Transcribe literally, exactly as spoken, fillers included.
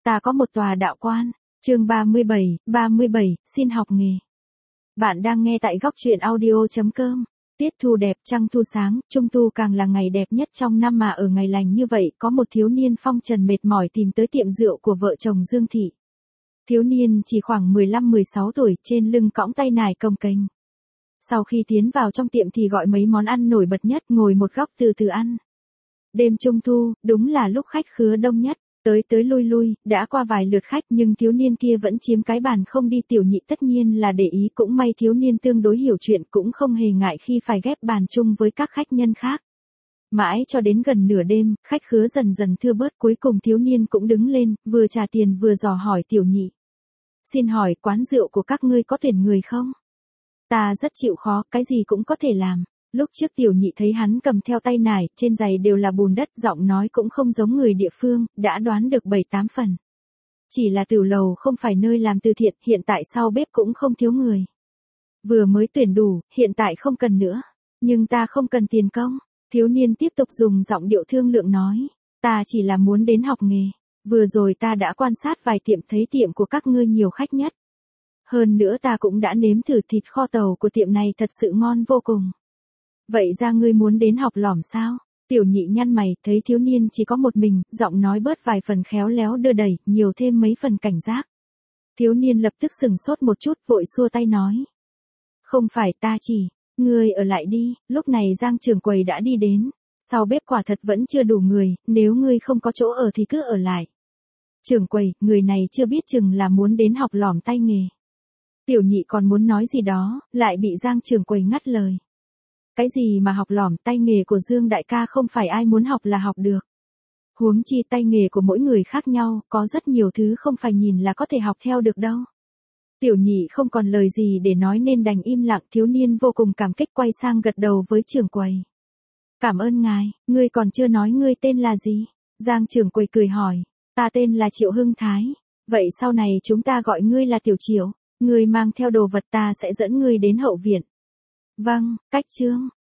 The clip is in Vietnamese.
Ta có một tòa đạo quan. Chương ba mươi bảy, ba mươi bảy, xin học nghề. Bạn đang nghe tại góc truyện audio chấm com. Tiết thu đẹp, trăng thu sáng, trung thu càng là ngày đẹp nhất trong năm, mà ở ngày lành như vậy, có một thiếu niên phong trần mệt mỏi tìm tới tiệm rượu của vợ chồng Dương Thị. Thiếu niên chỉ khoảng mười lăm mười sáu tuổi, trên lưng cõng tay nải cồng kềnh. Sau khi tiến vào trong tiệm thì gọi mấy món ăn nổi bật nhất, ngồi một góc từ từ ăn. Đêm trung thu, đúng là lúc khách khứa đông nhất. Tới tới lui lui, đã qua vài lượt khách nhưng thiếu niên kia vẫn chiếm cái bàn không đi. Tiểu Nhị tất nhiên là để ý, cũng may thiếu niên tương đối hiểu chuyện, cũng không hề ngại khi phải ghép bàn chung với các khách nhân khác. Mãi cho đến gần nửa đêm, khách khứa dần dần thưa bớt, cuối cùng thiếu niên cũng đứng lên, vừa trả tiền vừa dò hỏi Tiểu Nhị. Xin hỏi, quán rượu của các ngươi có tuyển người không? Ta rất chịu khó, cái gì cũng có thể làm. Lúc trước Tiểu Nhị thấy hắn cầm theo tay nải, trên giày đều là bùn đất, giọng nói cũng không giống người địa phương, đã đoán được bảy tám phần. Chỉ là tửu lầu không phải nơi làm từ thiện, hiện tại sau bếp cũng không thiếu người. Vừa mới tuyển đủ, hiện tại không cần nữa. Nhưng ta không cần tiền công. Thiếu niên tiếp tục dùng giọng điệu thương lượng nói. Ta chỉ là muốn đến học nghề. Vừa rồi ta đã quan sát vài tiệm, thấy tiệm của các ngươi nhiều khách nhất. Hơn nữa ta cũng đã nếm thử thịt kho tàu của tiệm này, thật sự ngon vô cùng. Vậy ra ngươi muốn đến học lỏm sao? Tiểu Nhị nhăn mày, thấy thiếu niên chỉ có một mình, giọng nói bớt vài phần khéo léo đưa đẩy, nhiều thêm mấy phần cảnh giác. Thiếu niên lập tức sừng sốt một chút, vội xua tay nói. Không phải, ta chỉ, ngươi ở lại đi. Lúc này Giang trưởng quầy đã đi đến. Sau bếp quả thật vẫn chưa đủ người, nếu ngươi không có chỗ ở thì cứ ở lại. Trưởng quầy, người này chưa biết chừng là muốn đến học lỏm tay nghề. Tiểu Nhị còn muốn nói gì đó, lại bị Giang trưởng quầy ngắt lời. Cái gì mà học lỏm, tay nghề của Dương đại ca không phải ai muốn học là học được. Huống chi tay nghề của mỗi người khác nhau, có rất nhiều thứ không phải nhìn là có thể học theo được đâu. Tiểu Nhị không còn lời gì để nói nên đành im lặng. Thiếu niên vô cùng cảm kích quay sang gật đầu với trưởng quầy. Cảm ơn ngài, ngươi còn chưa nói ngươi tên là gì? Giang trưởng quầy cười hỏi. Ta tên là Triệu Hưng Thái. Vậy sau này chúng ta gọi ngươi là Tiểu Triệu. Ngươi mang theo đồ vật, ta sẽ dẫn ngươi đến hậu viện. Vâng, cách chương.